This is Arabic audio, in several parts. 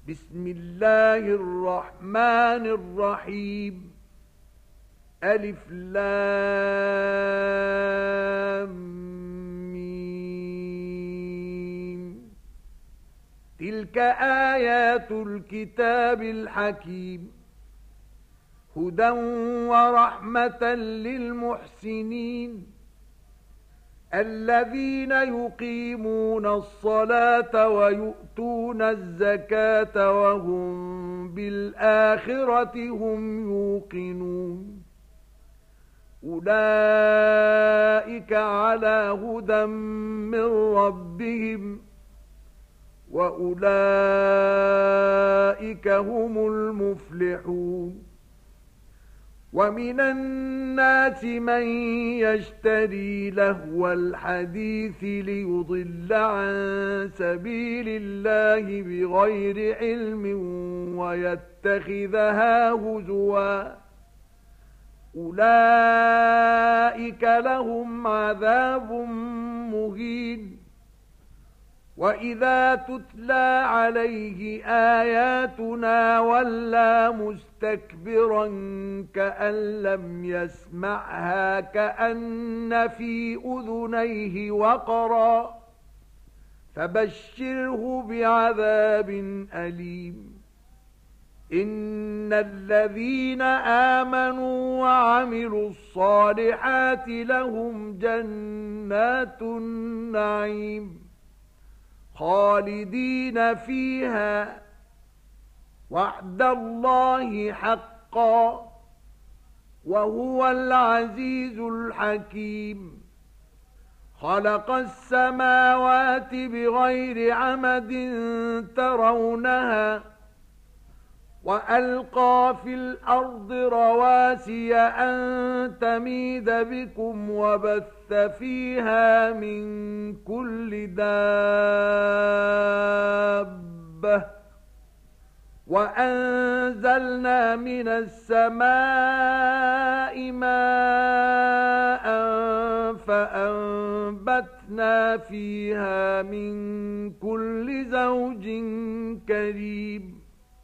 بسم الله الرحمن الرحيم. ألف لام ميم. تلك آيات الكتاب الحكيم، هدى ورحمة للمحسنين الذين يقيمون الصلاة ويؤتون الزكاة وهم بالآخرة هم يوقنون. أولئك على هدى من ربهم وأولئك هم المفلحون. ومن الناس من يشتري لهو الحديث ليضل عن سبيل الله بغير علم ويتخذها هزوا، أولئك لهم عذاب مهين. وإذا تتلى عليه آياتنا ولى مستكبرا كأن لم يسمعها كأن في أذنيه وقرا، فبشره بعذاب أليم. إن الذين آمنوا وعملوا الصالحات لهم جنات النعيم خالدين فيها، وعد الله حقا، وهو العزيز الحكيم. خلق السماوات بغير عمد ترونها، وألقى في الأرض رواسي أن تميد بكم وبث فيها من كل دابة، وأنزلنا من السماء ماء فأنبتنا فيها من كل زوج كريم.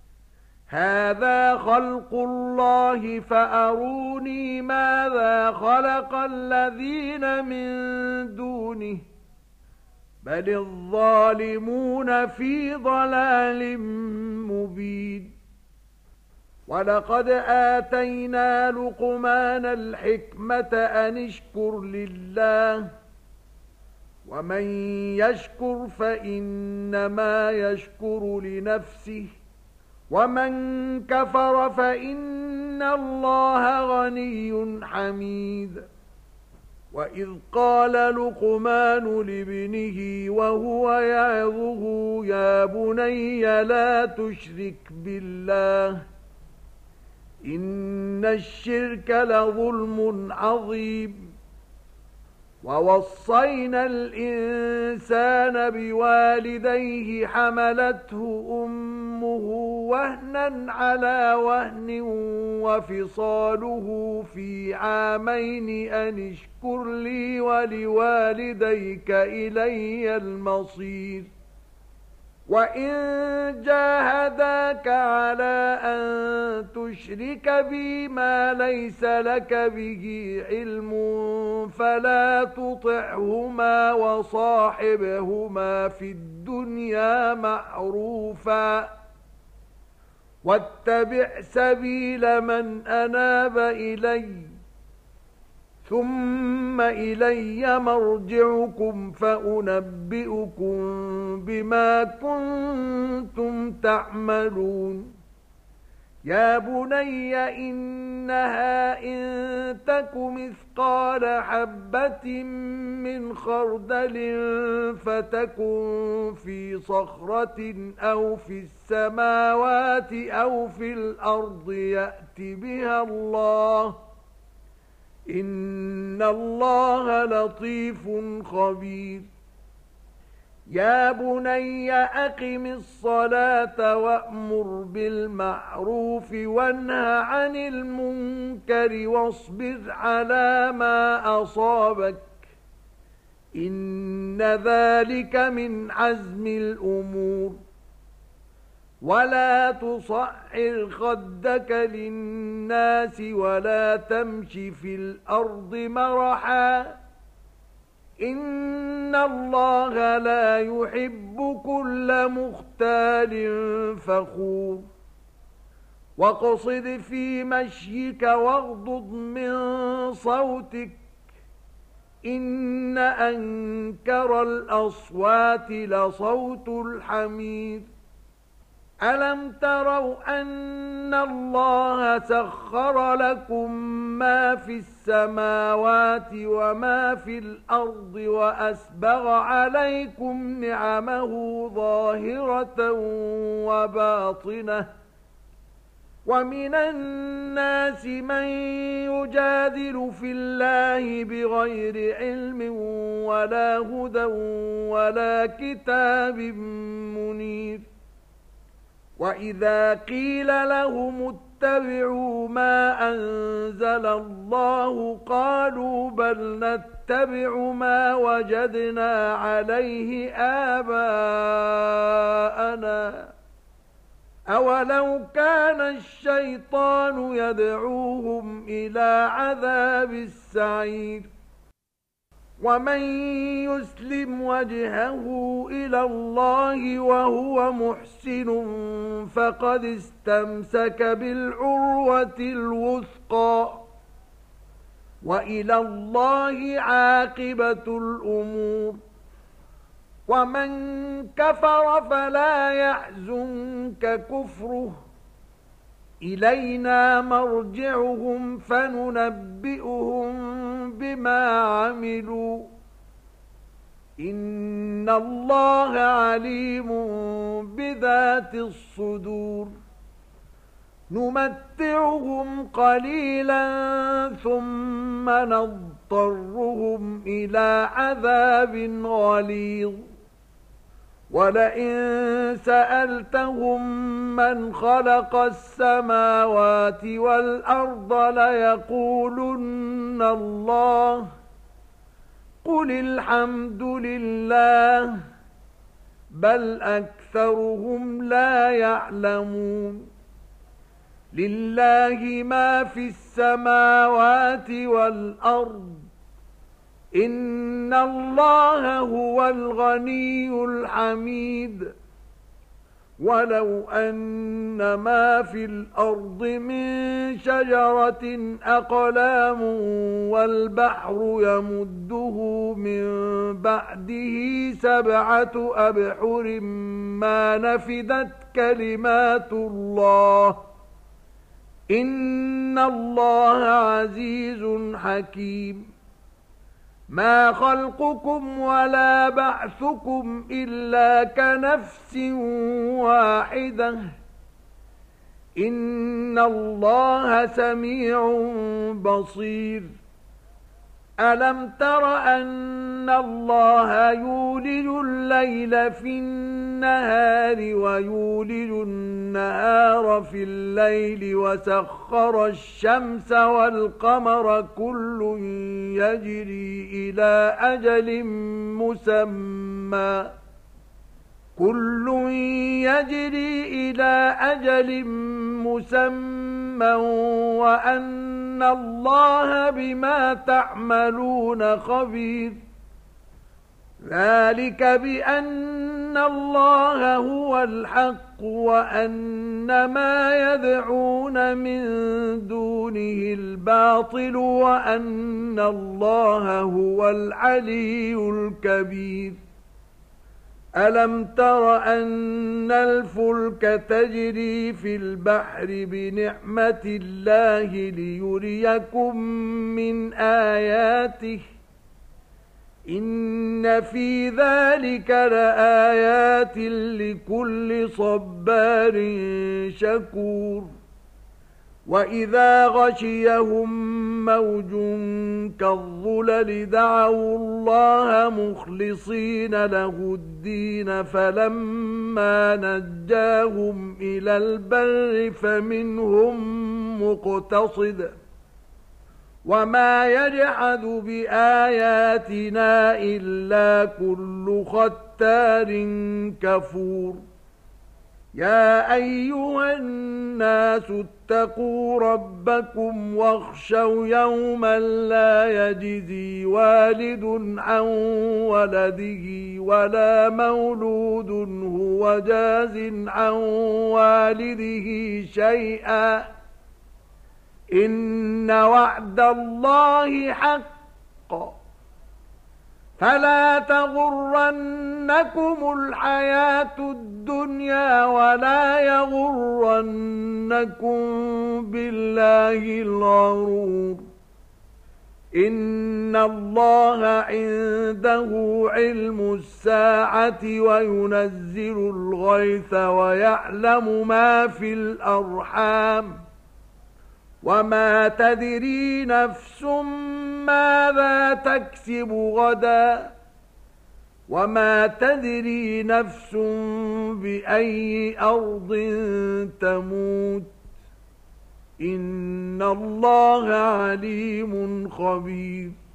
هذا خلق الله فأروني ماذا خلق الذين من دونه، بل الظالمون في ضلال مبين. ولقد آتينا لقمان الحكمة أن اشكر لله، ومن يشكر فإنما يشكر لنفسه، ومن كفر فإن الله غني حميد. وإذ قال لقمان لابنه وهو يعظه يا بني لا تشرك بالله إن الشرك لظلم عظيم. ووصينا الإنسان بوالديه حملته أمه وهنا على وهن وفصاله في عامين أن اشكر لي ولوالديك إلي المصير. وإن جاهداك على أن تشرك بي ما ليس لك به علم فلا تطعهما وصاحبهما في الدنيا معروفا، واتبع سبيل من أناب إلي، ثم إلي مرجعكم فأنبئكم بما كنتم تعملون. يا بني إنها إن تك مثقال حبة من خردل فتكن في صخرة أو في السماوات أو في الأرض يأت بها الله، إن الله لطيف خبير. يا بني أقم الصلاة وأمر بالمعروف وانه عن المنكر واصبر على ما أصابك، إن ذلك من عزم الأمور. ولا تصعر خدك للناس ولا تمش في الأرض مرحا إن الله لا يحب كل مختال فخور واقصد في مشيك واغضض من صوتك إن أنكر الأصوات لصوت الحمير ألم تروا أن الله سخر لكم ما في السماوات وما في الأرض وأسبغ عليكم نعمه ظاهرة وباطنة ومن الناس من يجادل في الله بغير علم ولا هدى ولا كتاب منير وإذا قيل لهم اتبعوا ما أنزل الله قالوا بل نتبع ما وجدنا عليه آباءنا أولو كان الشيطان يدعوهم إلى عذاب السعير ومن يسلم وجهه إلى الله وهو محسن فقد استمسك بالعروة الوثقى وإلى الله عاقبة الأمور ومن كفر فلا يحزنك كفره إلينا مرجعهم فننبئهم بما عملوا إن الله عليم بذات الصدور نمتعهم قليلا ثم نضطرهم إلى عذاب غليظ ولئن سألتهم من خلق السماوات والأرض ليقولن الله قل الحمد لله بل أكثرهم لا يعلمون لله ما في السماوات والأرض إن الله هو الغني الحميد ولو أن ما في الأرض من شجرة أقلام والبحر يمده من بعده 7 أبحر ما نفدت كلمات الله إن الله عزيز حكيم ما خلقكم ولا بعثكم إلا كنفس واحدة إن الله سميع بصير ألم تر أن الله يولج الليل في النهار ويولج النهار في الليل وسخر الشمس والقمر كل يجري إلى أجل مسمى وأن الله بما تعملون خبير ذلك بأن الله هو الحق وأن ما يدعون من دونه الباطل وأن الله هو العلي الكبير ألم تر أن الفلك تجري في البحر بنعمة الله ليريكم من آياته إن في ذلك لآيات لكل صبار شكور وإذا غشيهم موج كالظلل دعوا الله مخلصين له الدين فلما نجاهم إلى البر فمنهم مقتصد وما يجحد بآياتنا إلا كل ختار كفور يا أيها الناس اتقوا ربكم واخشوا يوما لا يجزي والد عن ولده ولا مولود هو جاز عن والده شيئا إن وعد الله حق فلا تغرنكم الحياة الدنيا ولا يغرنكم بالله الغرور إن الله عنده علم الساعة وينزل الغيث ويعلم ما في الأرحام وما تدري نفس ماذا تكسب غدا وما تدري نفس بأي أرض تموت إن الله عليم خبير